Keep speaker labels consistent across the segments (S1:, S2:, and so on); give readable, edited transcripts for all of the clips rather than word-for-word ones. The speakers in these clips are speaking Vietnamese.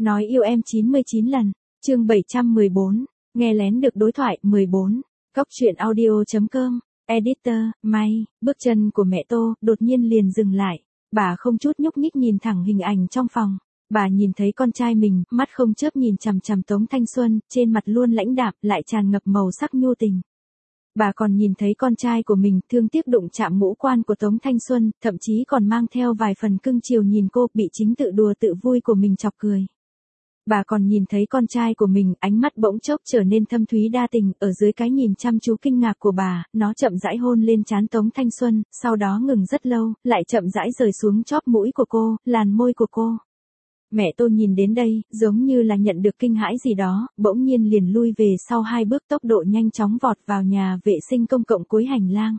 S1: Nói yêu em 99 lần. Chương 714. Nghe lén được đối thoại 14. Cóc truyện audio.com. Editor, May. Bước chân của mẹ Tô đột nhiên liền dừng lại. Bà không chút nhúc nhích nhìn thẳng hình ảnh trong phòng. Bà nhìn thấy con trai mình, mắt không chớp nhìn chằm chằm Tống Thanh Xuân, trên mặt luôn lãnh đạm, lại tràn ngập màu sắc nhu tình. Bà còn nhìn thấy con trai của mình thương tiếc đụng chạm ngũ quan của Tống Thanh Xuân, thậm chí còn mang theo vài phần cưng chiều nhìn cô, bị chính tự đùa tự vui của mình chọc cười. Bà còn nhìn thấy con trai của mình, ánh mắt bỗng chốc trở nên thâm thúy đa tình, ở dưới cái nhìn chăm chú kinh ngạc của bà, nó chậm rãi hôn lên trán Tống Thanh Xuân, sau đó ngừng rất lâu, lại chậm rãi rời xuống chóp mũi của cô, làn môi của cô. Mẹ Tô nhìn đến đây, giống như là nhận được kinh hãi gì đó, bỗng nhiên liền lui về sau 2 bước, tốc độ nhanh chóng vọt vào nhà vệ sinh công cộng cuối hành lang.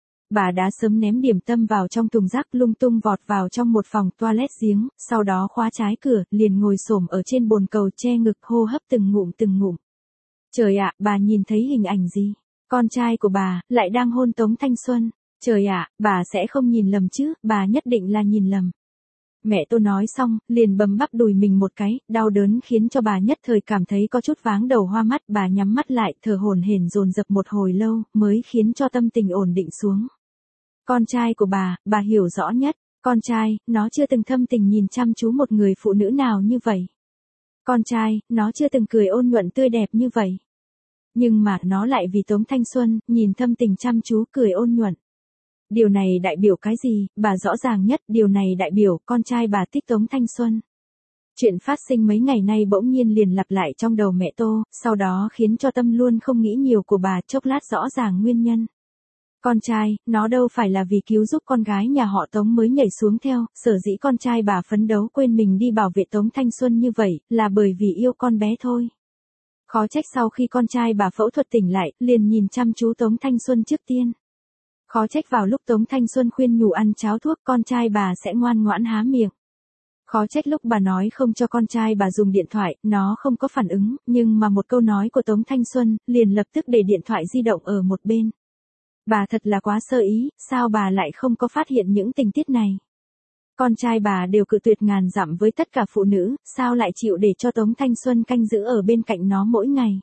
S1: Bà đã sớm ném điểm tâm vào trong thùng rác, lung tung vọt vào trong một phòng toilet giếng, sau đó khóa trái cửa, liền ngồi xổm ở trên bồn cầu che ngực hô hấp từng ngụm từng ngụm. Trời ạ, bà nhìn thấy hình ảnh gì? Con trai của bà, lại đang hôn Tống Thanh Xuân. Trời ạ, bà sẽ không nhìn lầm chứ, bà nhất định là nhìn lầm. Mẹ Tô nói xong, liền bấm bắp đùi mình một cái, đau đớn khiến cho bà nhất thời cảm thấy có chút váng đầu hoa mắt, bà nhắm mắt lại, thở hổn hển dồn dập một hồi lâu, mới khiến cho tâm tình ổn định xuống. Con trai của bà hiểu rõ nhất, con trai, nó chưa từng thâm tình nhìn chăm chú một người phụ nữ nào như vậy. Con trai, nó chưa từng cười ôn nhuận tươi đẹp như vậy. Nhưng mà nó lại vì Tống Thanh Xuân, nhìn thâm tình chăm chú cười ôn nhuận. Điều này đại biểu cái gì? Bà rõ ràng nhất, điều này đại biểu con trai bà thích Tống Thanh Xuân. Chuyện phát sinh mấy ngày nay bỗng nhiên liền lặp lại trong đầu mẹ Tô, sau đó khiến cho tâm luôn không nghĩ nhiều của bà chốc lát rõ ràng nguyên nhân. Con trai, nó đâu phải là vì cứu giúp con gái nhà họ Tống mới nhảy xuống theo, sở dĩ con trai bà phấn đấu quên mình đi bảo vệ Tống Thanh Xuân như vậy, là bởi vì yêu con bé thôi. Khó trách sau khi con trai bà phẫu thuật tỉnh lại, liền nhìn chăm chú Tống Thanh Xuân trước tiên. Khó trách vào lúc Tống Thanh Xuân khuyên nhủ ăn cháo thuốc, con trai bà sẽ ngoan ngoãn há miệng. Khó trách lúc bà nói không cho con trai bà dùng điện thoại, nó không có phản ứng, nhưng mà một câu nói của Tống Thanh Xuân, liền lập tức để điện thoại di động ở một bên. Bà thật là quá sơ ý, sao bà lại không có phát hiện những tình tiết này? Con trai bà đều cự tuyệt ngàn dặm với tất cả phụ nữ, sao lại chịu để cho Tống Thanh Xuân canh giữ ở bên cạnh nó mỗi ngày?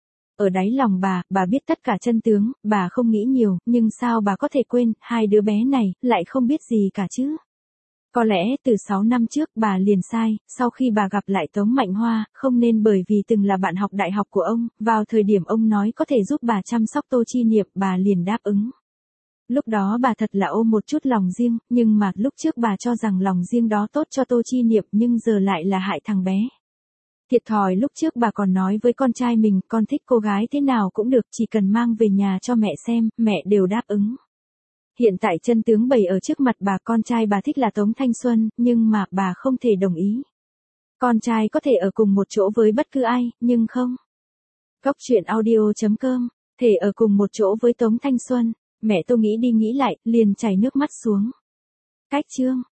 S1: Ở đáy lòng bà biết tất cả chân tướng, bà không nghĩ nhiều, nhưng sao bà có thể quên, hai đứa bé này, lại không biết gì cả chứ? Có lẽ từ 6 năm trước bà liền sai, sau khi bà gặp lại Tống Mạnh Hoa, không nên bởi vì từng là bạn học đại học của ông, vào thời điểm ông nói có thể giúp bà chăm sóc Tô Chi Niệm, bà liền đáp ứng. Lúc đó bà thật là ôm một chút lòng riêng, nhưng mà lúc trước bà cho rằng lòng riêng đó tốt cho Tô Chi Niệm, nhưng giờ lại là hại thằng bé. Thiệt thòi lúc trước bà còn nói với con trai mình, con thích cô gái thế nào cũng được, chỉ cần mang về nhà cho mẹ xem, mẹ đều đáp ứng. Hiện tại chân tướng bày ở trước mặt bà, con trai bà thích là Tống Thanh Xuân, nhưng mà bà không thể đồng ý. Con trai có thể ở cùng một chỗ với bất cứ ai, nhưng không. Cóc truyện audio.com, thể ở cùng một chỗ với Tống Thanh Xuân. Mẹ Tô nghĩ đi nghĩ lại, liền chảy nước mắt xuống. Cách chương.